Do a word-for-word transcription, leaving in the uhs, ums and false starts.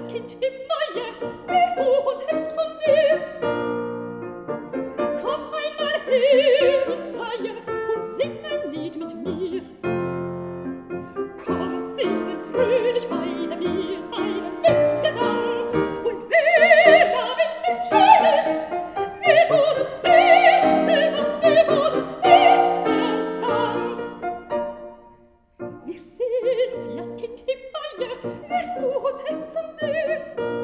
Kind im Maie, mit Buch und Heft von dir. Komm einmal her ins Freie und sing ein Lied mit mir. Komm, singen fröhlich beide wir einen Wettgesang. Und wer da will entscheiden, wer von uns besser sang, wer von uns besser sang. Wir sind ja Kind im Maie, wir Buch und Heft von dir.